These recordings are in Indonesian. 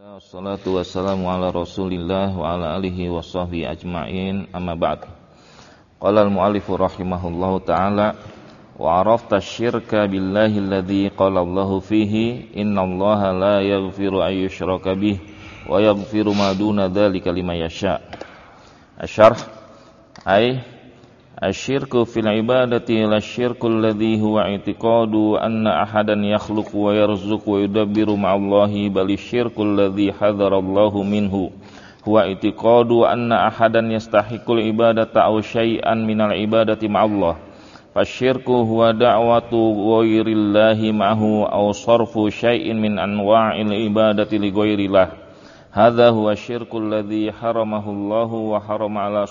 Wassalatu wassalamu ala Rasulillah wa ala alihi wa sahbihi ajma'in, amma ba'd. Qala al-mu'allifu rahimahullahu ta'ala wa arafta syirka billahi alladhi qala Allahu fihi innallaha la yaghfiru an yushraka bih wa yaghfiru ma duna dzalika liman yasha'. Asy-syarh ay asyirku fil ibadati la syirku alladhi huwa i'tiqadu anna ahadan yakhluqu wa yarzuqu wa yudabbiru ma'allahi bal syirku alladhi hadzara Allahu minhu huwa i'tiqadu anna ahadan yastahiqul ibadata aw syai'an minal ibadati ma'allah fasyirku huwa da'watu ghairillahi ma'ahu aw sarfu syai'in min anwa'il ibadati li ghairillah. Hadza huwa syirku alladhi haramahu Allahu wa harama 'ala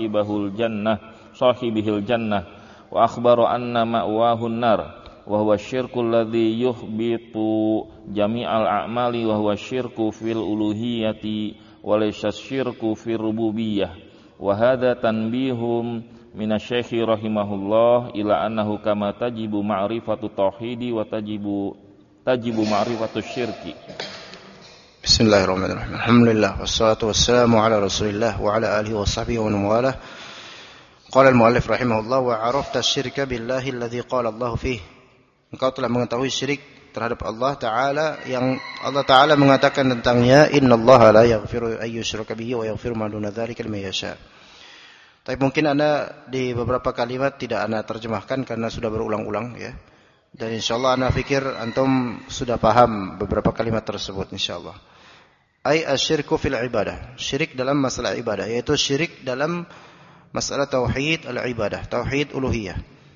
sahibihil jannah wa akhbara anna ma'wahu an-nar wa huwa syirku alladhi yuhbitu jami'al a'mali wa huwa syirku fil uluhiyyati wa laysa syirku fir rububiyyah. Wa hadha tanbihum minasy-syaikh rahimahullah ila annahu kama tajibu ma'rifatu tauhidi wa tajibu ma'rifatu syirki. Bismillahirrahmanirrahim. Alhamdulillah wassalatu wassalamu ala Rasulillah wa ala alihi wa sahbihi wa man walah. Qala al-muallif rahimahullah wa arafta syirka billahi alladhi qala Allah fihi. Engkau telah mengetahui syirik terhadap Allah Ta'ala yang Allah Ta'ala mengatakan tentangnya innallaha la yaghfiru an yushraka bihi wa yaghfiru ma duna dzalika liman yasha. Tapi mungkin Anda di beberapa kalimat tidak Anda terjemahkan karena sudah berulang-ulang ya. Dan insyaallah Anda fikir antum sudah paham beberapa kalimat tersebut insyaallah. Ai asyirku fil ibadah. Syirik dalam masalah ibadah yaitu syirik dalam masalah tauhid al-ibadah, tauhid uluhiyah.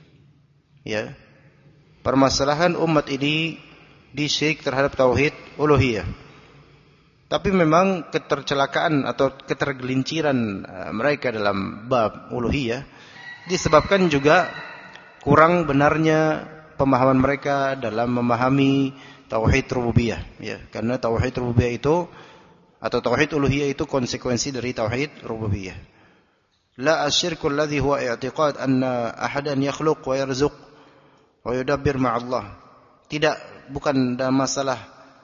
Ya. Permasalahan umat ini disyirik terhadap tauhid uluhiyah. Tapi memang ketercelakaan atau ketergelinciran mereka dalam bab uluhiyah disebabkan juga kurang benarnya pemahaman mereka dalam memahami tauhid rububiyah, ya. Karena tauhid rububiyah itu atau tauhid uluhiyah itu konsekuensi dari tauhid rububiyah. La asyirku alladhi huwa i'tiqad anna ahadan yakhluq wa yarzuq wa yudabbir ma'allah. Bukan dalam masalah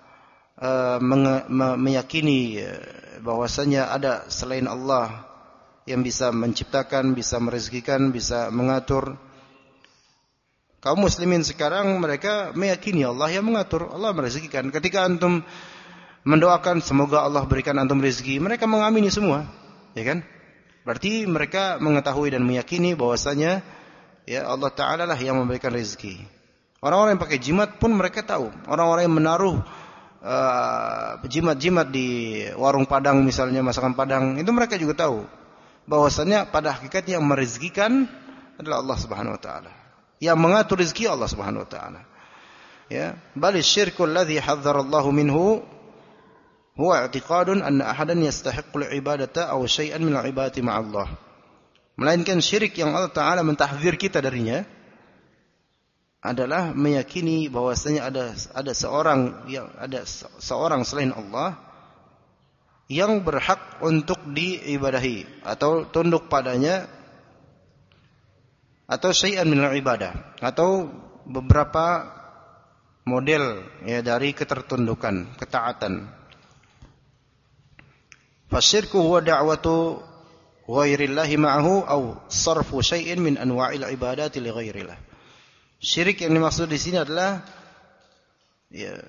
meyakini bahwasanya ada selain Allah yang bisa menciptakan, bisa merezekikan, bisa mengatur. Kaum muslimin sekarang mereka meyakini Allah yang mengatur, Allah merezekikan. Ketika antum mendoakan semoga Allah berikan antum rezeki, mereka mengamini semua, ya kan? Berarti mereka mengetahui dan meyakini bahwasanya ya Allah Ta'ala lah yang memberikan rezeki. Orang-orang yang pakai jimat pun mereka tahu. Orang-orang yang menaruh jimat-jimat di warung Padang misalnya, masakan Padang, itu mereka juga tahu bahwasanya pada hakikatnya yang merezekikan adalah Allah Subhanahu wa taala. Yang mengatur rezeki Allah Subhanahu wa taala. Ya, bal syirku alladhi hadzara Allahu minhu huwa i'tiqadun anna ahadan yastahiqqul ibadata aw syai'an min al-ibadati ma'allah. Melainkan syirik yang Allah Ta'ala mentahdzir kita darinya adalah meyakini bahwasanya ada seorang selain Allah yang berhak untuk diibadahi atau tunduk padanya atau syai'an min al-ibadah atau beberapa model ya dari ketertundukan, ketaatan. Fasyirku huwa da'watu ghairillahi ma'ahu aw sarfu syai'in min anwa'il ibadati li ghairillah. Syirik yang dimaksud di sini adalah ya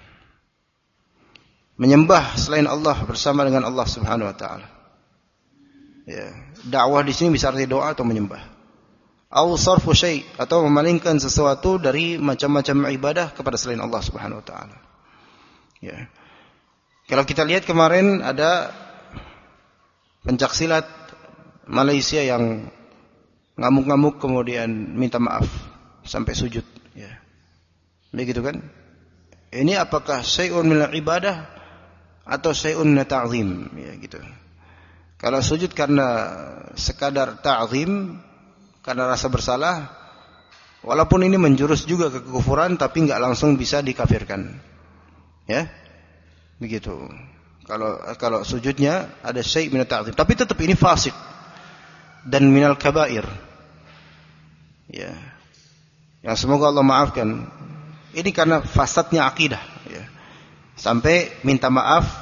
menyembah selain Allah bersama dengan Allah Subhanahu wa taala. Ya, dakwah di sini bisa arti doa atau menyembah. Aw sarfu syai' atau memalingkan sesuatu dari macam-macam ibadah kepada selain Allah Subhanahu wa taala. Ya. Kalau kita lihat kemarin ada pencaksilat Malaysia yang ngamuk-ngamuk kemudian minta maaf sampai sujud ya. Begitu kan? Ini apakah syai'un minal ibadah atau syai'un min ta'zim ya gitu. Kalau sujud karena sekadar ta'zim, karena rasa bersalah, walaupun ini menjurus juga ke kekufuran tapi enggak langsung bisa dikafirkan. Ya. Begitu. Kalau sujudnya ada syai' min ta'zim, tapi tetap ini fasik dan minal kabair. Ya. Yang semoga Allah maafkan. Ini karena fasadnya akidah ya. Sampai minta maaf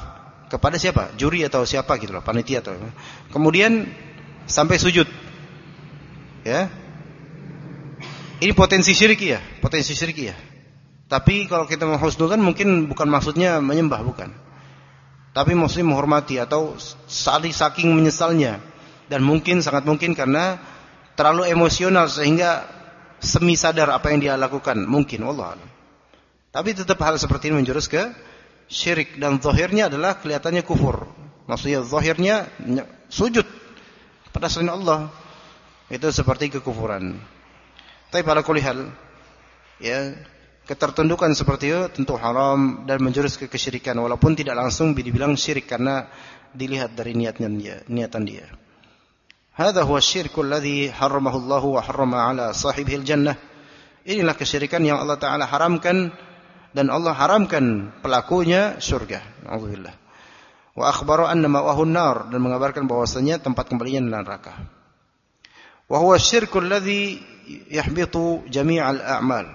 kepada siapa? Juri atau siapa gitu loh, panitia atau. Kemudian sampai sujud. Ya. Ini potensi syirikiyah. Tapi kalau kita menghusnulkan mungkin bukan maksudnya menyembah, bukan. Tapi maksudnya menghormati atau saking menyesalnya, dan sangat mungkin karena terlalu emosional sehingga semi sadar apa yang dia lakukan, mungkin, wallahu a'lam. Tapi tetap hal seperti ini menjurus ke syirik, dan zahirnya adalah kelihatannya kufur. Maksudnya zahirnya sujud pada selain Allah, itu seperti kekufuran. Tapi pada kulli hal, ya, ketertundukan seperti itu tentu haram dan menjurus ke kesyirikan, walaupun tidak langsung dibilang syirik karena dilihat dari niatan dia. Hadza huwa syirkul ladzi harramahu Allah wa harrama 'ala sahibihi al-jannah. Inilah kesyirikan yang Allah Taala haramkan dan Allah haramkan pelakunya surga. Alhamdulillah. Wa akhbara anna ma'wahu an-nar, dan mengabarkan bahwasanya tempat kembalinya neraka. Wa huwa syirkul ladzi yahbitu jami'al a'mal.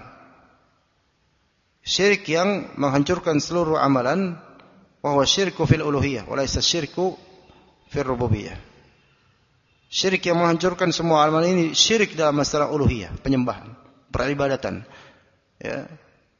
Syirik yang menghancurkan seluruh amalan, wa huwa syirku fil uluhiyah wa laysa syirku fil rububiyah. Syirik yang menghancurkan semua amalan ini syirik dalam masalah uluhiyah, penyembahan, peribadatan. Ya.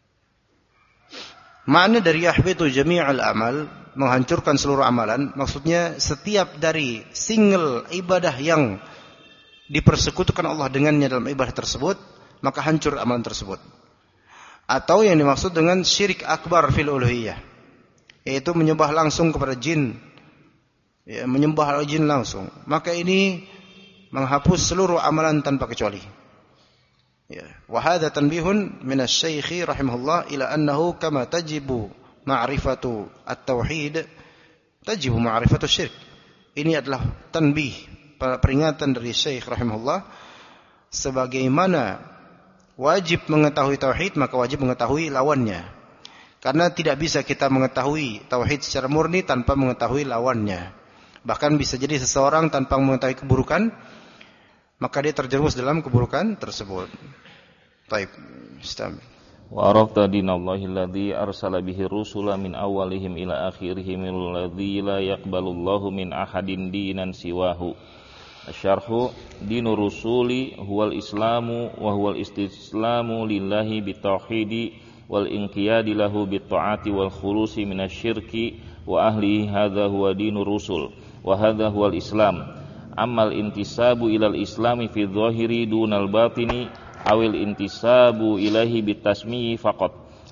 Makna dari yahbitu jami'al amal, menghancurkan seluruh amalan, maksudnya setiap dari single ibadah yang dipersekutukan Allah dengannya dalam ibadah tersebut, maka hancur amalan tersebut. Atau yang dimaksud dengan syirik akbar fil uluhiyah, yaitu menyembah langsung kepada jin, ya, menyembah jin langsung, maka ini menghapus seluruh amalan tanpa kecuali. Ya, wa hadza tanbihun min asy-syaikh rahimahullah ila annahu kama tajibu ma'rifatu at-tauhid tajibu ma'rifatu syirk. Ini adalah tanbih, peringatan dari Syekh rahimahullah, sebagaimana wajib mengetahui tauhid, maka wajib mengetahui lawannya. Karena tidak bisa kita mengetahui tauhid secara murni tanpa mengetahui lawannya. Bahkan bisa jadi seseorang tanpa mengetahui keburukan, maka dia terjerumus dalam keburukan tersebut. Baik, istam. Wa arafta dinallahi alladzi arsala bihi rusula min awwalihim ila akhirihim alladzi la yaqbalullahu min ahadin dinan siwahu. Asyarhu dinur rusuli huwal islamu wa huwal istislamu lillahi bitauhidi wal inqiyadi lahu bittaati wal khulusi minasyirki wa ahlihi. Hadza huwa dinur rusul wa hadza huwal islam. Ammal intisabu ilal islami fi dhahiri dunal batini awil intisabu ilahi bitasmiyi faqat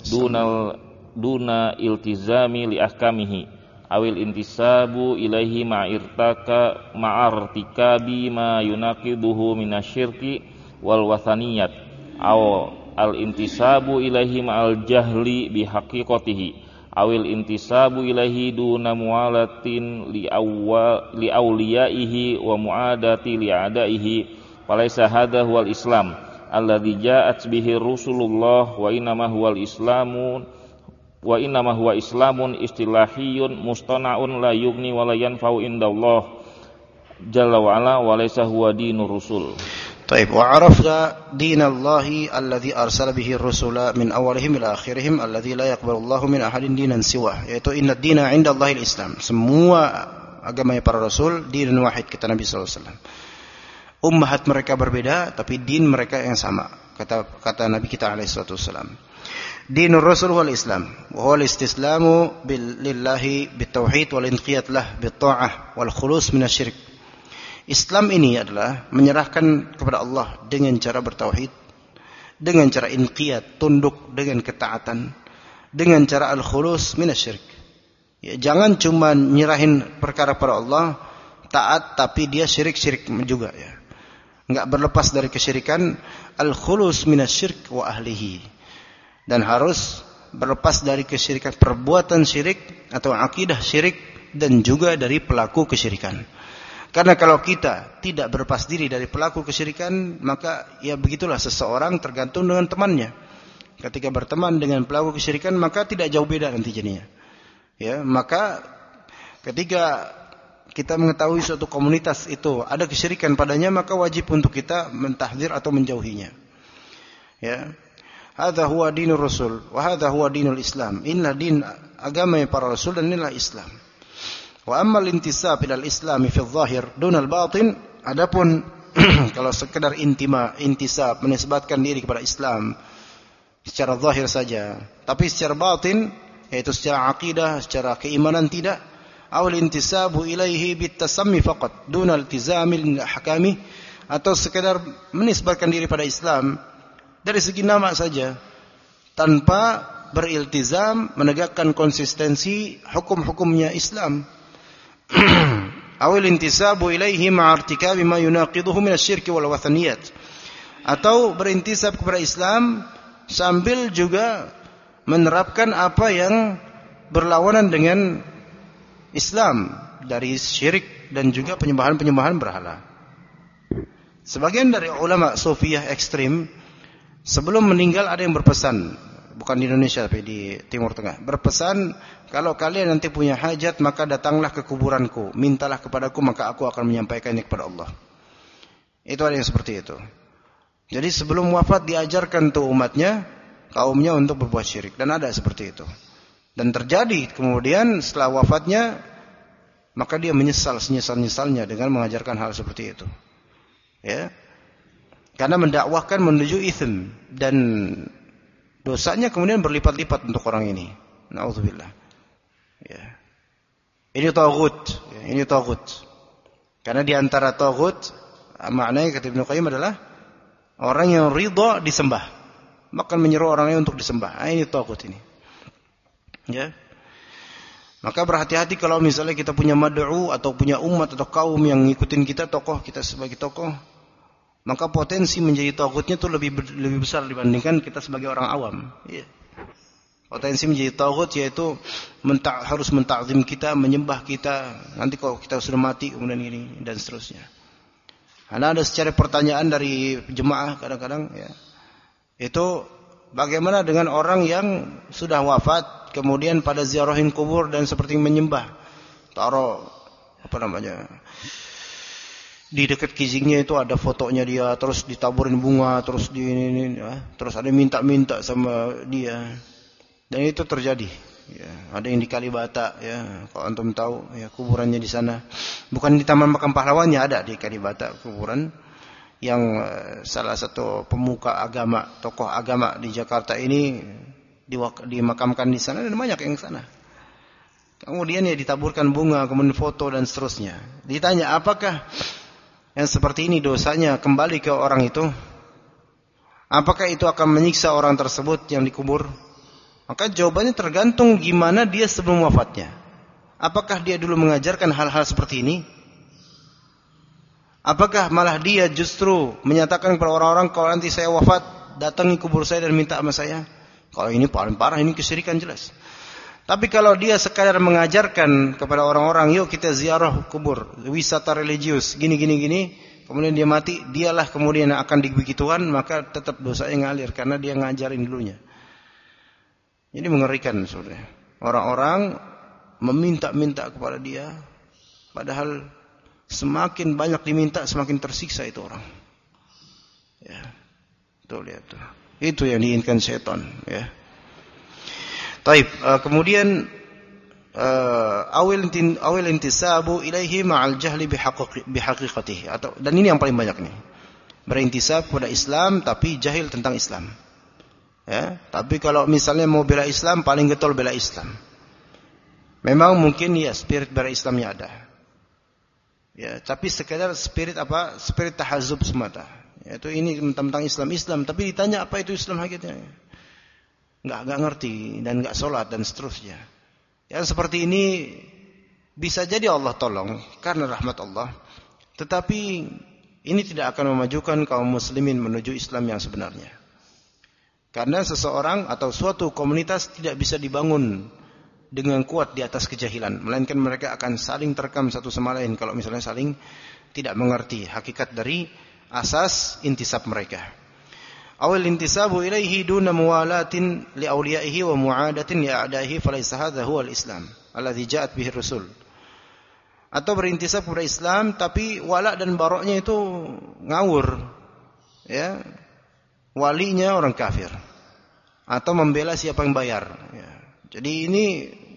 duna iltizami li ahkamihi awil intisabu ilaihi ma'artikabi ma yunaqiduhu minasyirki wal wathaniyat aw al intisabu ilaihi ma'al jahli bihaqiqatihi awil intisabu ilaihi duna muwalatin li awliyaihi wa muadati li adaihi falaysa hadha huwal islam alladzi ja'at bihi rusulullah wa innama huwal islamun istilahiyun mustana'un la yughni wa la yanfa'u indallah jalla wa ala wa laysa huwa dinur rusul. Baik, wa arafna dinallahi alladzi arsala bihi ar-rusula min awwalihim ila akhirihim alladzi la yaqbalu Allahu min ahadin dinan siwah, yaitu inna ad-dina 'indallahi al-islam. Semua agama para rasul dinun wahid, kata Nabi sallallahu alaihi wasallam. Ummahat mereka berbeda tapi din mereka yang sama, kata Nabi kita alaihi wasallam. Dinur rasul wal islam wa huwa al-istislamu lillahi bitauhid wal inqiyad lah bitta'ah wal khulus minasyirik. Islam ini adalah menyerahkan kepada Allah dengan cara bertauhid, dengan cara inqiyad, tunduk dengan ketaatan, dengan cara al-khulus minasyirik. Ya, jangan cuma nyerahin perkara pada Allah, taat tapi dia syirik-syirik juga, ya. Enggak berlepas dari kesyirikan, al-khulus minasyirik wa ahlihi. Dan harus berlepas dari kesyirikan, perbuatan syirik atau akidah syirik, dan juga dari pelaku kesyirikan. Karena kalau kita tidak berlepas diri dari pelaku kesyirikan, maka ya begitulah seseorang tergantung dengan temannya. Ketika berteman dengan pelaku kesyirikan, maka tidak jauh beda nanti jadinya. Ya, maka ketika kita mengetahui suatu komunitas itu ada kesyirikan padanya, maka wajib untuk kita mentahdzir atau menjauhinya. Ya. Hadza huwa dinur rasul wa hadza huwa dinul islam. Inilah din agama para rasul dan inilah Islam. Wa ammal intisab ila al-islam fi adh-dhahir dun al-batin, adapun kalau sekedar intisab menisbatkan diri kepada Islam secara zahir saja, tapi secara batin yaitu secara akidah, secara keimanan tidak. Aw al-intisabu ilaihi bitasammi faqat dun al-iltizamil ahkami, atau sekedar menisbatkan diri pada Islam dari segi nama saja tanpa beriltizam menegakkan konsistensi hukum-hukumnya Islam. Awil intisabu ilaihi ma'artikabi ma yunaqiduhu min asy-syirki wal wathaniyat, atau berintisab kepada Islam sambil juga menerapkan apa yang berlawanan dengan Islam dari syirik dan juga penyembahan-penyembahan berhala. Sebagian dari ulama sufiyah ekstrim sebelum meninggal ada yang berpesan, bukan di Indonesia tapi di Timur Tengah, berpesan, kalau kalian nanti punya hajat maka datanglah ke kuburanku, mintalah kepadaku maka aku akan menyampaikannya kepada Allah. Itu ada yang seperti itu. Jadi sebelum wafat diajarkan tuh umatnya, kaumnya untuk berbuat syirik, dan ada seperti itu. Dan terjadi kemudian setelah wafatnya maka dia menyesal senyesal-nyesalnya dengan mengajarkan hal seperti itu. Ya. Karena mendakwahkan menuju itsm, dan dosanya kemudian berlipat-lipat untuk orang ini. Nauzubillah. Ya. Ini taghut, ya, ini taghut. Karena di antara taghut maknanya kata Ibnu Qayyim adalah orang yang ridha disembah, maka menyeru orangnya untuk disembah. Ini taghut ini. Ya. Maka berhati-hati kalau misalnya kita punya mad'u atau punya umat atau kaum yang ngikutin kita, tokoh kita sebagai tokoh, maka potensi menjadi taghutnya itu lebih besar dibandingkan kita sebagai orang awam. Ya. Potensi menjadi taghut yaitu harus mentakzim kita, menyembah kita. Nanti kalau kita sudah mati kemudian ini dan seterusnya. Karena ada secara pertanyaan dari jemaah kadang-kadang, ya, itu bagaimana dengan orang yang sudah wafat kemudian pada ziarahin kubur dan seperti menyembah, taruh di dekat kijingnya itu ada fotonya dia, terus ditaburin bunga, terus terus ada minta-minta sama dia. Dan itu terjadi. Ya, ada yang di Kalibata, ya, kalau antum tahu, ya, kuburannya di sana. Bukan di Taman Makam Pahlawannya, ada di Kalibata kuburan yang salah satu pemuka agama, tokoh agama di Jakarta ini dimakamkan di sana, dan banyak yang ke sana. Kemudian ya ditaburkan bunga, kemudian foto dan seterusnya. Ditanya, apakah yang seperti ini dosanya kembali ke orang itu? Apakah itu akan menyiksa orang tersebut yang dikubur? Maka jawabannya tergantung gimana dia sebelum wafatnya. Apakah dia dulu mengajarkan hal-hal seperti ini? Apakah malah dia justru menyatakan kepada orang-orang, kalau nanti saya wafat, datangi kubur saya dan minta sama saya? Kalau ini paling parah, ini kesyirikan jelas. Tapi kalau dia sekadar mengajarkan kepada orang-orang, yuk kita ziarah kubur, wisata religius, gini, kemudian dia mati, dialah kemudian yang akan dibegituan, maka tetap dosanya ngalir karena dia ngajarin dulunya. Ini mengerikan saudara. Orang-orang meminta-minta kepada dia, padahal semakin banyak diminta semakin tersiksa itu orang. Ya. Tuh lihat tuh. Itu yang diinginkan setan, ya. Taib, kemudian awil intisabu ilaihi ma'al jahli bihaqiqatihi, atau, dan ini yang paling banyak nih. Berintisab kepada Islam tapi jahil tentang Islam. Ya, tapi kalau misalnya mau bela Islam, paling getol bela Islam. Memang mungkin ya spirit bela Islamnya ada. Ya, tapi sekedar spirit Spirit tahazub semata. Yaitu ini tentang Islam, tapi ditanya apa itu Islam hakikatnya. Enggak ngerti dan enggak sholat dan seterusnya. Yang seperti ini bisa jadi Allah tolong karena rahmat Allah. Tetapi ini tidak akan memajukan kaum muslimin menuju Islam yang sebenarnya. Karena seseorang atau suatu komunitas tidak bisa dibangun dengan kuat di atas kejahilan, melainkan mereka akan saling terkam satu sama lain kalau misalnya saling tidak mengerti hakikat dari asas intisab mereka. Awal intisabu ilaihi duna muwalatin li awliyaihi wa mu'adatin li a'daihi falaysa hadha huwa al-Islam alladhi ja'at bihi ar-rusul. Atau berintisab kepada Islam tapi wala dan baroknya itu ngawur. Ya. Walinya orang kafir atau membela siapa yang bayar, ya. Jadi ini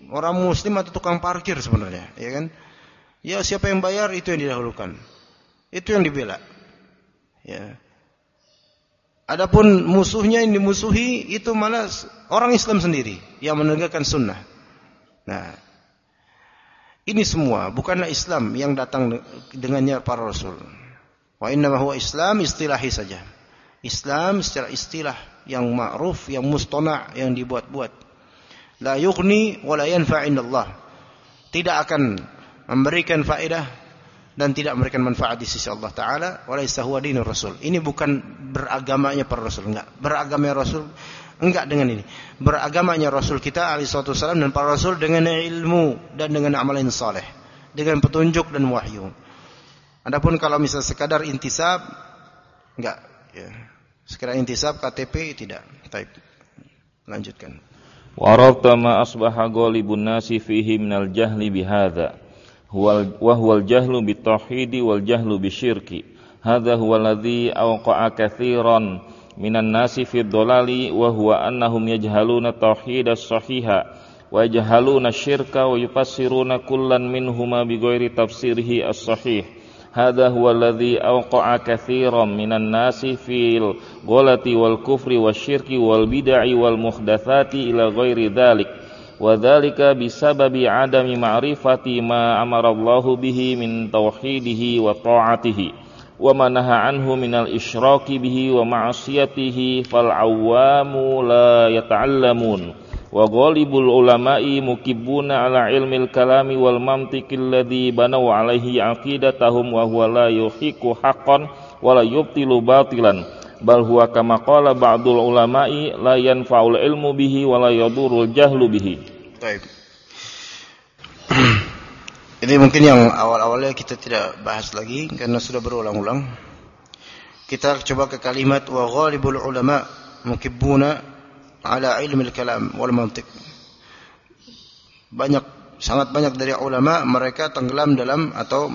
orang muslim atau tukang parkir sebenarnya, ya kan? Ya siapa yang bayar itu yang didahulukan. Itu yang dibela. Ya. Adapun musuhnya yang dimusuhi itu malah orang Islam sendiri yang menegakkan sunnah. Nah, ini semua bukanlah Islam yang datang dengannya para rasul. Wa innama huwa Islam istilahi saja. Islam secara istilah yang ma'ruf, yang mustana', yang dibuat-buat. La yughni wa la yanfa' indallah. Tidak akan memberikan faedah dan tidak memberikan manfaat di sisi Allah Ta'ala. Wa laysa huwa dinur rasul. Ini bukan beragamanya para rasul, enggak. Beragamanya rasul enggak dengan ini. Beragamanya rasul kita alaihi salatu wasallam dan para rasul dengan ilmu dan dengan amalan saleh, dengan petunjuk dan wahyu. Adapun kalau misalnya sekadar intisab, enggak, ya. Sekadar intisab KTP tidak. Baik. Lanjutkan. Wa arafta ma asbaha ghalibun nasi fihi minal jahli bihadza wa huwa al-jahlu bitauhid wal jahlu bisyirki. Hadza huwa alladhi awqa'a katsiran minan nasi fi dhalali wa huwa annahum yajhaluna tauhid as-sahiha wa yajhaluna asy-syirka wa yufassiruna kullan minhuma bighairi tafsirihi as-sahih. Hadza huwa alladhi awqa'a katsiran minan nasi fil ghalati wal kufri wasyirki wal bid'i wal muhdatsati ila ghairi dzalik wa dzalika bisababi adami ma'rifati ma amara Allahu bihi min tauhidihi wa ta'atihi wa ma naha anhu minal isyraki bihi wa ma'siyatihi fal awwamu la yata'allamun. Wa ghalibul ulama'i mukibbuna ala ilmil kalami wal mantiqil ladzi banaw alaihi aqidatahum wa huwa la yuhiqu haqqan wa la yubtilu batilan bal huwa kama qala ba'dul ulama'i la yanfa'ul ilmu bihi wa la yadurul jahlu bihi. Baik. Ini mungkin yang awal-awalnya kita tidak bahas lagi karena sudah berulang-ulang. Kita coba ke kalimat wa ghalibul ulama mukibbuna ala ilmil kalam wal mantiq. Sangat banyak dari ulama mereka tenggelam dalam atau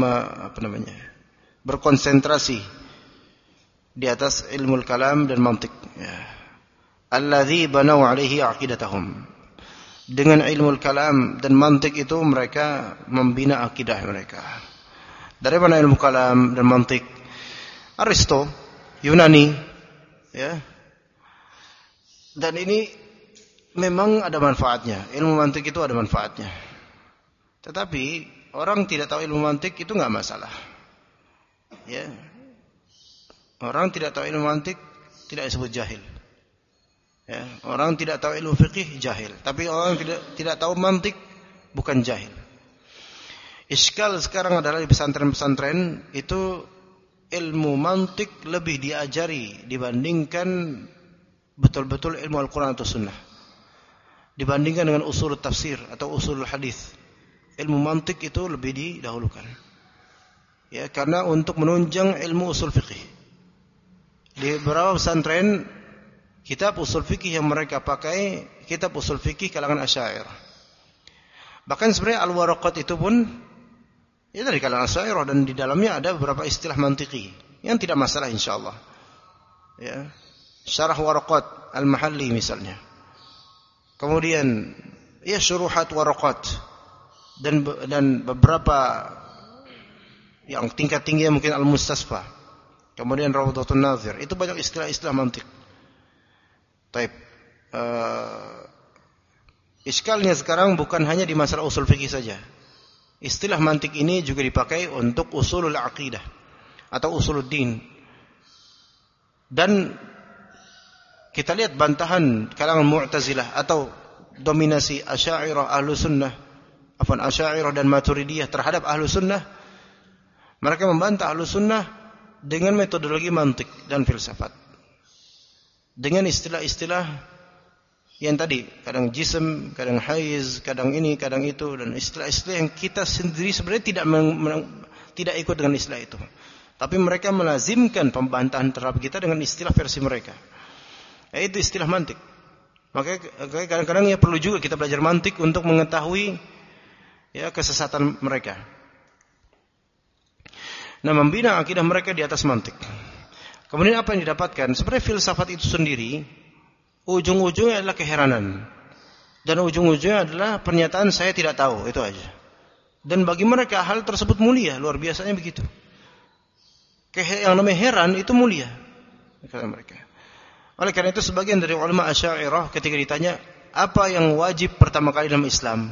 berkonsentrasi di atas ilmul kalam dan mantiq. Ya. Alladzi banaw alaihi aqidatahum. Dengan ilmul kalam dan mantiq itu mereka membina akidah mereka. Dari mana ilmu kalam dan mantiq? Aristo, Yunani, ya. Dan ini memang ada manfaatnya. Ilmu mantik itu ada manfaatnya. Tetapi orang tidak tahu ilmu mantik itu enggak masalah. Ya. Orang tidak tahu ilmu mantik tidak disebut jahil. Ya. Orang tidak tahu ilmu fikih jahil. Tapi orang tidak tahu mantik bukan jahil. Iskal sekarang adalah di pesantren-pesantren itu ilmu mantik lebih diajari dibandingkan betul-betul ilmu Al-Quran atau Sunnah. Dibandingkan dengan usul tafsir atau usul hadis, ilmu mantik itu lebih didahulukan. Ya, karena untuk menunjang ilmu usul fikih. Di beberapa pesantren, kitab usul fikih yang mereka pakai kitab usul fikih kalangan Asy'ariyah. Bahkan sebenarnya Al-Waraqat itu pun ya dari kalangan Asy'ariyah dan di dalamnya ada beberapa istilah mantiki yang tidak masalah insyaallah. Ya. Syarah Waraqat Al-Mahalli misalnya. Kemudian ya syuruhat Waraqat dan beberapa yang tingkat tinggi mungkin Al-Mustasfa. Kemudian Rawdatun Nazir. Itu banyak istilah-istilah mantik. Baik. Iskalnya sekarang bukan hanya di masalah usul fikih saja. Istilah mantik ini juga dipakai untuk usulul aqidah atau usuluddin. Dan kita lihat bantahan kalangan Mu'tazilah atau dominasi Asy'ariyah Asy'ariyah dan Maturidiyah terhadap Ahlussunnah. Mereka membantah Ahlussunnah dengan metodologi mantik dan filsafat. Dengan istilah-istilah yang tadi, kadang jism, kadang haiz, kadang ini, kadang itu, dan istilah-istilah yang kita sendiri sebenarnya tidak ikut dengan istilah itu. Tapi mereka melazimkan pembantahan terhadap kita dengan istilah versi mereka. Itu istilah mantik. Makanya kadang-kadang ya perlu juga kita belajar mantik untuk mengetahui ya kesesatan mereka. Nah, membina akidah mereka di atas mantik. Kemudian apa yang didapatkan? Sebenarnya filsafat itu sendiri ujung-ujungnya adalah keheranan. Dan ujung-ujungnya adalah pernyataan saya tidak tahu, itu aja. Dan bagi mereka hal tersebut mulia, luar biasanya begitu. Yang namanya heran itu mulia, kata mereka. Oleh karena itu sebagian dari ulama Asy'ariyah ketika ditanya apa yang wajib pertama kali dalam Islam,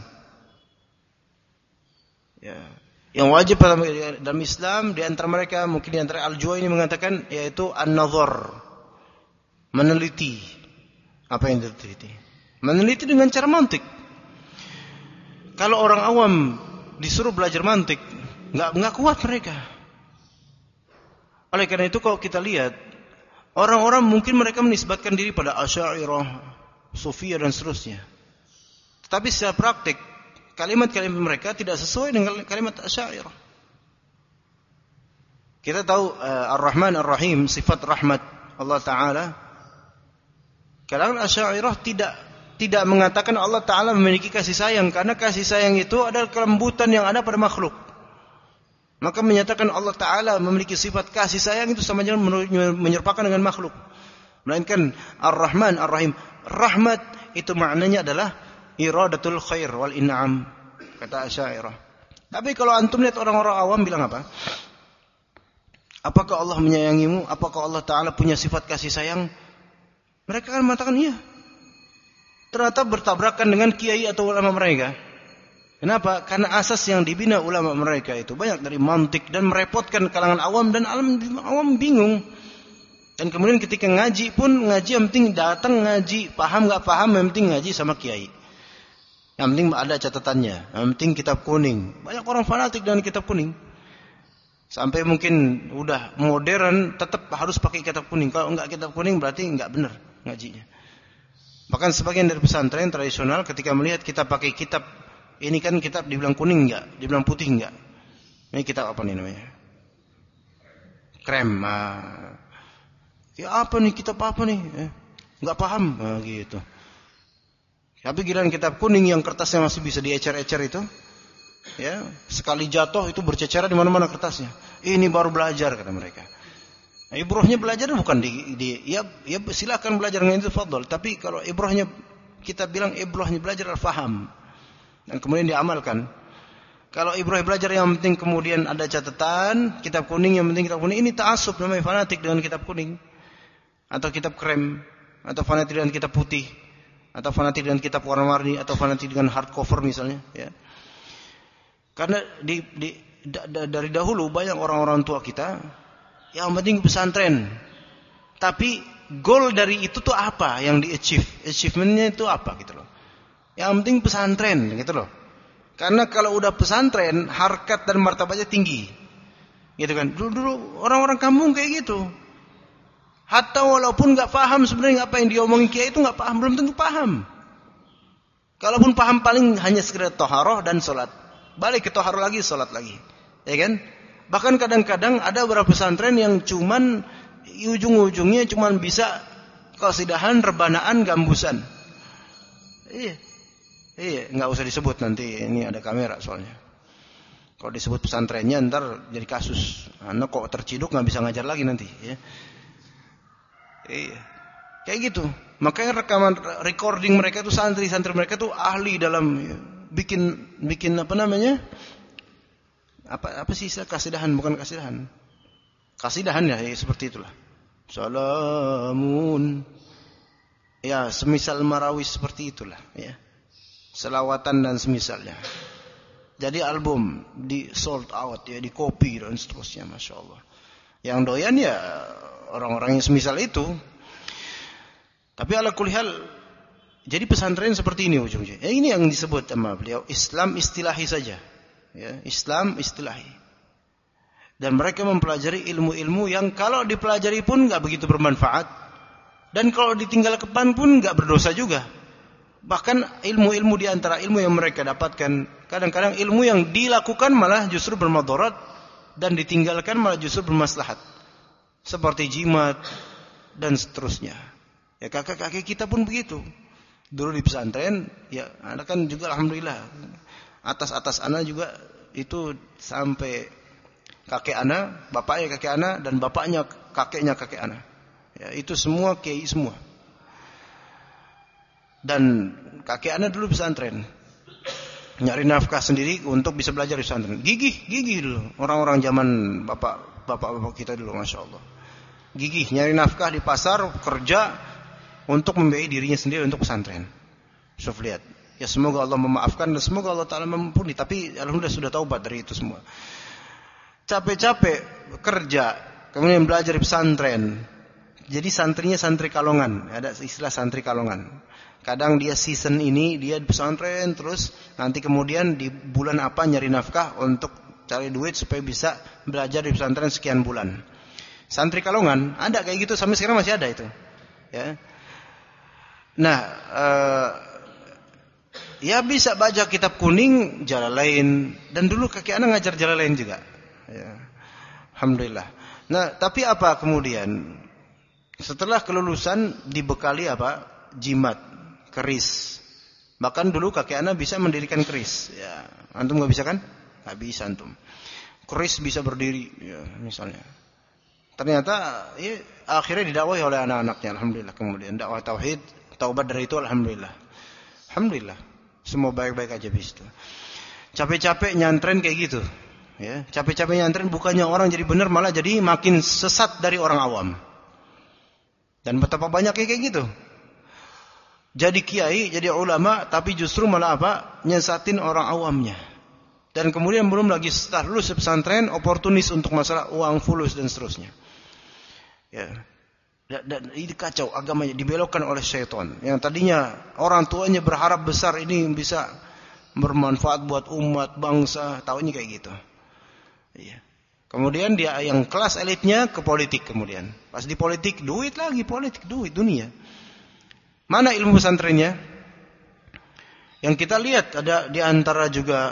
ya, yang wajib pertama kali dalam Islam, di antara mereka mungkin di antara Al-Juwayni mengatakan yaitu an-nazar, meneliti. Apa yang diteliti? Meneliti dengan cara mantik. Kalau orang awam disuruh belajar mantik, nggak kuat mereka. Oleh karena itu kalau kita lihat orang-orang mungkin mereka menisbatkan diri pada Asy'ariyah, Sufiyah dan seterusnya. Tetapi secara praktik kalimat-kalimat mereka tidak sesuai dengan kalimat Asy'ariyah. Kita tahu Ar-Rahman Ar-Rahim, sifat rahmat Allah Ta'ala. Kalangan Asy'ariyah tidak mengatakan Allah Ta'ala memiliki kasih sayang, karena kasih sayang itu adalah kelembutan yang ada pada makhluk. Maka menyatakan Allah Ta'ala memiliki sifat kasih sayang itu sama saja menyerupakan dengan makhluk. Melainkan Ar-Rahman Ar-Rahim, rahmat itu maknanya adalah iradatul khair wal in'am, kata Asy'ariyah. Tapi kalau antum lihat orang-orang awam bilang apa? Apakah Allah menyayangimu? Apakah Allah Ta'ala punya sifat kasih sayang? Mereka akan mengatakan iya. Ternyata bertabrakan dengan kiai atau ulama mereka. Kenapa? Karena asas yang dibina ulama mereka itu banyak dari mantik dan merepotkan kalangan awam, dan awam bingung. Dan kemudian ketika ngaji pun, ngaji yang penting datang ngaji, paham nggak paham, yang penting ngaji sama kiai. Yang penting ada catatannya, yang penting kitab kuning. Banyak orang fanatik dengan kitab kuning. Sampai mungkin udah modern tetap harus pakai kitab kuning. Kalau enggak kitab kuning berarti enggak benar ngajinya. Bahkan sebagian dari pesantren tradisional ketika melihat kita pakai kitab, ini kan kitab dibilang kuning enggak, dibilang putih enggak. Ini kitab apa nih namanya? Krem. Ya apa nih, kitab apa nih? Enggak paham gitu. Tapi giliran kitab kuning yang kertasnya masih bisa diecer-ecer itu, ya, sekali jatuh itu berceceran di mana-mana kertasnya. Ini baru belajar kata mereka. Nah, ibrahnya belajar bukan ya silakan belajar dengan itu fadhol, tapi kalau ibrahnya kita bilang ibrahnya belajar adalah faham dan kemudian diamalkan. Kalau ibrah belajar yang penting kemudian ada catatan, kitab kuning yang penting kitab kuning, ini ta'assub, namanya fanatik dengan kitab kuning atau kitab krem, atau fanatik dengan kitab putih, atau fanatik dengan kitab warna-warni, atau fanatik dengan hardcover misalnya, ya. Karena dari dahulu banyak orang-orang tua kita yang penting pesantren. Tapi goal dari itu tuh apa yang di-achieve? Achievementnya itu apa gitu loh. Yang penting pesantren gitu loh. Karena kalau udah pesantren, harkat dan martabatnya tinggi. Gitu kan. Dulu orang-orang kampung kayak gitu. Hatta walaupun enggak paham sebenarnya apa yang diomongin kiai itu enggak paham, belum tentu paham. Kalaupun paham paling hanya sekedar thaharah dan salat. Balik ke thaharah lagi, salat lagi. Ya kan? Bahkan kadang-kadang ada beberapa pesantren yang cuman ujung-ujungnya cuman bisa qasidahan, rebanaan, gambusan. Iya, enggak usah disebut nanti, ini ada kamera soalnya. Kalau disebut pesantrennya ntar jadi kasus. Anak kok terciduk enggak bisa ngajar lagi nanti, ya. Iya. Kayak gitu. Makanya rekaman recording mereka tuh, santri-santri mereka tuh ahli dalam bikin apa namanya? Apa sih istilah kasidahan, bukan kasidahan. Kasidahan ya seperti itulah. Salamun. Ya, semisal marawis seperti itulah, ya. Selawatan dan semisalnya. Jadi album di sold out ya, di copy dan seterusnya, Masya Allah. Yang doyan ya orang-orang yang semisal itu. Tapi ala kulli hal, jadi pesantren seperti ini ujungnya. Ini yang disebut sama beliau Islam istilahi saja. Ya, Islam istilahi. Dan mereka mempelajari ilmu-ilmu yang kalau dipelajari pun enggak begitu bermanfaat, dan kalau ditinggalkan pun enggak berdosa juga. Bahkan ilmu-ilmu di antara ilmu yang mereka dapatkan, kadang-kadang ilmu yang dilakukan malah justru bermadarat dan ditinggalkan malah justru bermaslahat. Seperti jimat dan seterusnya. Ya, kakek-kakek kita pun begitu. Dulu di pesantren, ya, anak kan juga alhamdulillah. Atas anak juga itu sampai kakek anak, bapaknya kakek anak, dan bapaknya kakek anak. Ya, itu semua kiai semua. Dan kakek ana dulu pesantren. Nyari nafkah sendiri untuk bisa belajar di pesantren. Gigih dulu. Orang-orang zaman bapak kita dulu, Masya Allah. Gigih, nyari nafkah di pasar, kerja untuk membiayai dirinya sendiri untuk pesantren. Syuf lihat. Ya semoga Allah memaafkan dan semoga Allah Ta'ala mengampuni. Tapi alhamdulillah sudah taubat dari itu semua. Capek-capek kerja, kemudian belajar di pesantren. Jadi santrinya santri kalongan. Ada istilah santri kalongan. Kadang dia season ini dia di pesantren, terus nanti kemudian di bulan apa nyari nafkah untuk cari duit supaya bisa belajar di pesantren sekian bulan. Santri kalongan ada kayak gitu, sampai sekarang masih ada itu. Ya. Nah, ya bisa baca kitab kuning Jalalain, dan dulu kakek anak ngajar Jalalain juga. Ya. Alhamdulillah. Nah, tapi apa kemudian? Setelah kelulusan dibekali apa? Jimat. Keris. Bahkan dulu kakek anak bisa mendirikan keris. Ya, antum nggak bisa kan? Nggak bisa antum. Keris bisa berdiri, ya, misalnya. Ternyata ya, akhirnya didakwahi oleh anak-anaknya. Alhamdulillah. Kemudian dakwah tauhid, taubat dari itu. Alhamdulillah. Alhamdulillah. Semua baik-baik aja bis itu. Capek-capek nyantren kayak gitu. Ya, capek-capek nyantren bukannya orang jadi benar, malah jadi makin sesat dari orang awam. Dan betapa banyaknya kayak gitu. Jadi kiai, jadi ulama, tapi justru malah apa? Nyesatin orang awamnya. Dan kemudian belum lagi setelah lulus pesantren, oportunis untuk masalah uang fulus dan seterusnya. Ya. Dan ini kacau, agamanya dibelokkan oleh syaitan. Yang tadinya orang tuanya berharap besar ini bisa bermanfaat buat umat, bangsa, taunya kayak gitu. Iya. Kemudian dia yang kelas elitnya ke politik kemudian. Pas di politik, duit lagi, politik, duit, dunia. Mana ilmu pesantrennya? Yang kita lihat ada di antara juga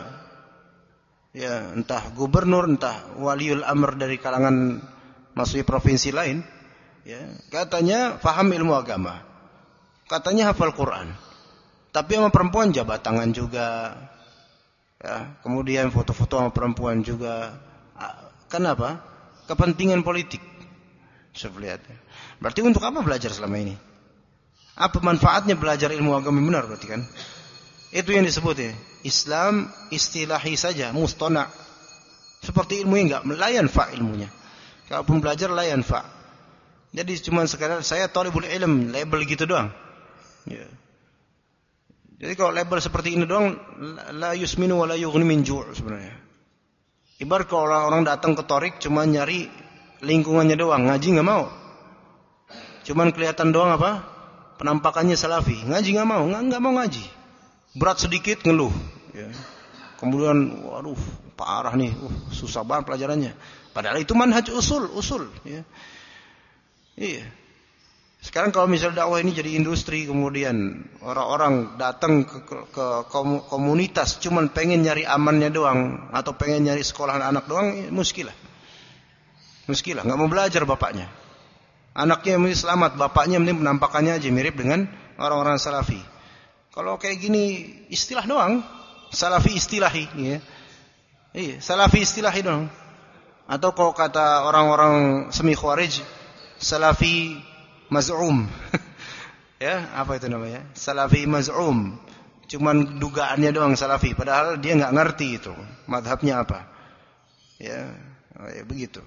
ya entah gubernur, entah waliul amr dari kalangan maksudnya provinsi lain, ya, katanya paham ilmu agama. Katanya hafal Quran. Tapi sama perempuan jabat tangan juga. Ya, kemudian foto-foto sama perempuan juga. Kenapa? Kepentingan politik. Saya lihat. Berarti untuk apa belajar selama ini? Apa manfaatnya belajar ilmu agama benar berarti kan? Itu yang disebut ya. Islam istilahi saja, mustana. Seperti ilmu yang enggak melayan fa ilmunya. Kalaupun belajar layan fa. Jadi cuma sekadar saya thalibul ilm, label gitu doang. Ya. Jadi kalau label seperti ini doang, la yusminu wa la yughni min ju' sebenarnya. Ibarat kalau orang datang ke Torik cuma nyari lingkungannya doang, ngaji enggak mau. Cuman kelihatan doang apa? Penampakannya salafi, ngaji nggak mau ngaji. Berat sedikit ngeluh. Ya. Kemudian, waduh, parah nih, susah banget pelajarannya. Padahal itu manhaj usul. Ya. Iya. Sekarang kalau misalnya dakwah ini jadi industri, kemudian orang-orang datang ke komunitas, cuman pengen nyari amannya doang, atau pengen nyari sekolahan anak doang, muskilah, nggak mau belajar bapaknya. Anaknya mesti selamat, bapaknya mending penampakannya aja mirip dengan orang-orang salafi. Kalau kayak gini istilah doang, salafi istilahi, ya. Iya, salafi istilahi doang. Atau kalau kata orang-orang semi khawarij, salafi maz'um. Ya, apa itu namanya? Salafi maz'um. Cuman dugaannya doang salafi, padahal dia enggak ngerti itu mazhabnya apa. Ya, begitu.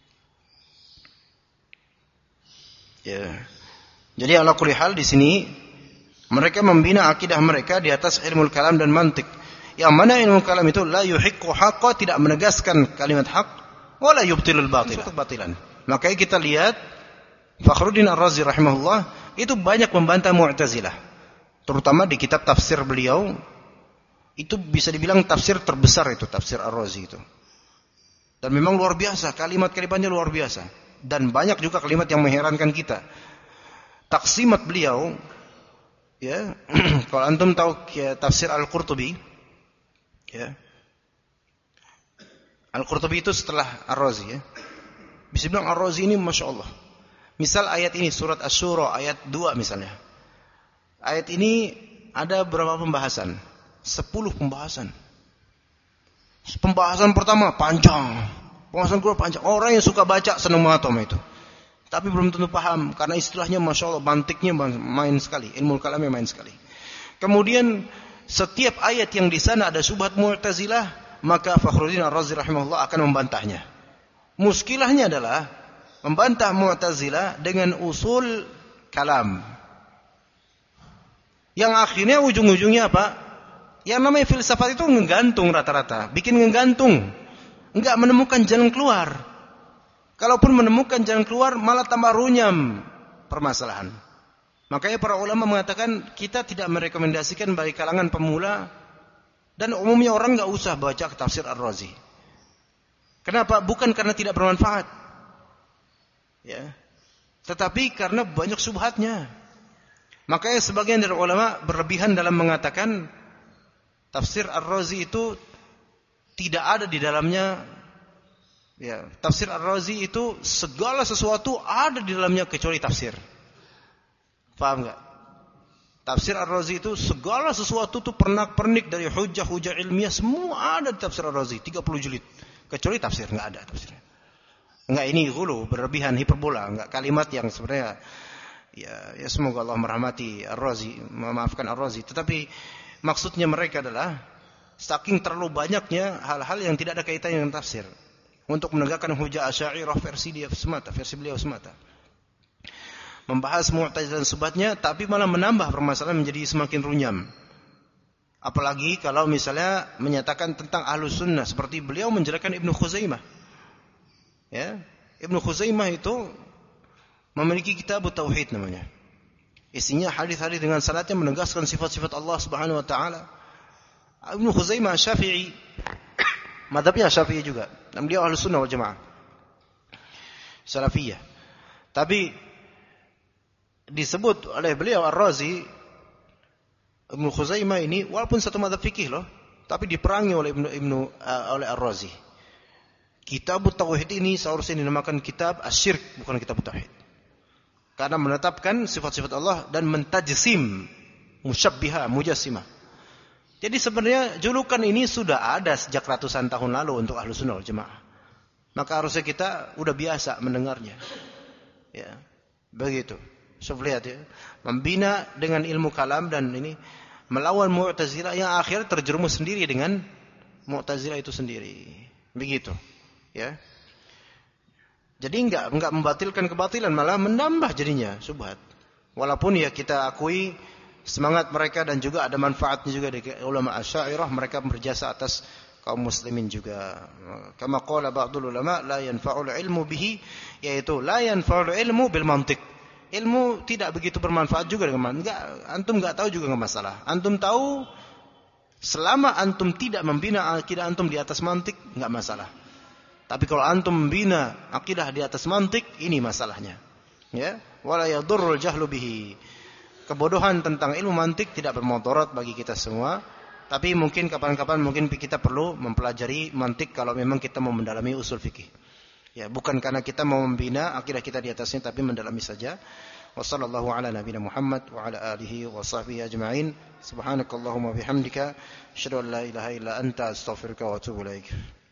Ya. Jadi ala kulli hal di sini mereka membina akidah mereka di atas ilmu kalam dan mantik. Yang mana ilmu kalam itu la yuhiqqu haqqa, tidak menegaskan kalimat hak, wala yubtilul batilan. Makanya kita lihat Fakhruddin Ar-Razi rahimahullah itu banyak membantah Mu'tazilah. Terutama di kitab tafsir beliau, itu bisa dibilang tafsir terbesar itu, tafsir Ar-Razi itu. Dan memang luar biasa, kalimat-kalimatnya luar biasa. Dan banyak juga kalimat yang mengherankan kita. Taksimat beliau, ya, kalau antum tahu ya, tafsir Al-Qurtubi, ya, Al-Qurtubi itu setelah Ar-Razi, ya. Bisa bilang Ar-Razi ini Masya Allah. Misal ayat ini surat Asy-Syura ayat 2 misalnya. Ayat ini ada berapa pembahasan? 10 pembahasan. Pembahasan pertama panjang. Pembahasan kedua panjang. Orang yang suka baca senang banget sama itu. Tapi belum tentu paham karena istilahnya Masya Allah, mantiknya main sekali, ilmu kalamnya main sekali. Kemudian setiap ayat yang di sana ada syubhat Mu'tazilah, maka Fakhruddin Ar-Razi rahimahullah akan membantahnya. Muskilahnya adalah membantah Mu'tazilah dengan usul kalam. Yang akhirnya ujung-ujungnya apa? Yang namanya filsafat itu ngegantung rata-rata, bikin ngegantung. Enggak menemukan jalan keluar. Kalaupun menemukan jalan keluar malah tambah runyam permasalahan. Makanya para ulama mengatakan kita tidak merekomendasikan bagi kalangan pemula dan umumnya orang enggak usah baca tafsir Ar-Razi. Kenapa? Bukan karena tidak bermanfaat. Ya. Tetapi karena banyak syubhatnya. Makanya sebagian dari ulama berlebihan dalam mengatakan tafsir Ar-Razi itu tidak ada di dalamnya. Ya, tafsir Ar-Razi itu segala sesuatu ada di dalamnya kecuali tafsir. Paham enggak? Tafsir Ar-Razi itu segala sesuatu itu pernak-pernik dari hujah-hujah ilmiah semua ada di tafsir Ar-Razi 30 jilid. Kecuali tafsir enggak ada tafsirnya. Enggak, ini ghulu, berlebihan, hiperbola, enggak kalimat yang sebenarnya ya semoga Allah merahmati Ar-Razi, memaafkan Ar-Razi, tetapi maksudnya mereka adalah saking terlalu banyaknya hal-hal yang tidak ada kaitannya dengan tafsir untuk menegakkan hujah Asy'ariyah versi beliau semata. Membahas Mu'tazilah dan syubhatnya tapi malah menambah permasalahan menjadi semakin runyam. Apalagi kalau misalnya menyatakan tentang Ahlus Sunnah seperti beliau menjelaskan Ibnu Khuzaimah. Ya, Ibnu Khuzaimah itu memiliki kitab Tauhid namanya. Isinya hadis-hadis dengan sanadnya menegaskan sifat-sifat Allah Subhanahu wa taala. Ibnu Khuzaimah Syafi'i, mazhabnya Syafi'i juga. Dan beliau Ahlus Sunnah wal Jamaah. Salafiyah. Tapi disebut oleh beliau Ar-Razi, Ibnu Khuzaimah ini walaupun satu mazhab fikih loh, tapi diperangi oleh oleh Ar-Razi. Kitab Tauhid ini seharusnya dinamakan kitab Asy-Syirk, bukan kitab Tauhid. Karena menetapkan sifat-sifat Allah dan mentajsim, musyabbiha, mujassimah. Jadi sebenarnya julukan ini sudah ada sejak ratusan tahun lalu untuk Ahlus Sunnah wal Jamaah. Maka harusnya kita udah biasa mendengarnya. Ya, begitu. Coba lihat ya, membina dengan ilmu kalam dan ini melawan Mu'tazilah yang akhir terjerumus sendiri dengan Mu'tazilah itu sendiri. Begitu, ya. Jadi enggak membatilkan kebatilan, malah menambah jadinya syubhat. Walaupun ya kita akui semangat mereka dan juga ada manfaatnya juga dari ulama Asy'ariyah, mereka berjasa atas kaum muslimin juga. Kama qala ba'dul ulama la yanfa'ul ilmu bihi, yaitu la yanfa'ul ilmu bil mantiq. Ilmu tidak begitu bermanfaat juga dengan antum enggak tahu juga enggak masalah. Antum tahu selama antum tidak membina akidah antum di atas mantik enggak masalah. Tapi kalau antum membina akidah di atas mantik, ini masalahnya. Ya, wala yadurrul jahlu bihi. Kebodohan tentang ilmu mantik tidak bermudarat bagi kita semua. Tapi mungkin kapan-kapan mungkin kita perlu mempelajari mantik kalau memang kita mau mendalami usul fikih. Ya, bukan karena kita mau membina akidah kita di atasnya, tapi mendalami saja. Wassallallahu ala nabiyina Muhammad wa ala alihi wa sahbihi ajma'in. Subhanakallahumma bihamdika asyhadu an la ilaha illa anta astaghfiruka wa atubu ilaik.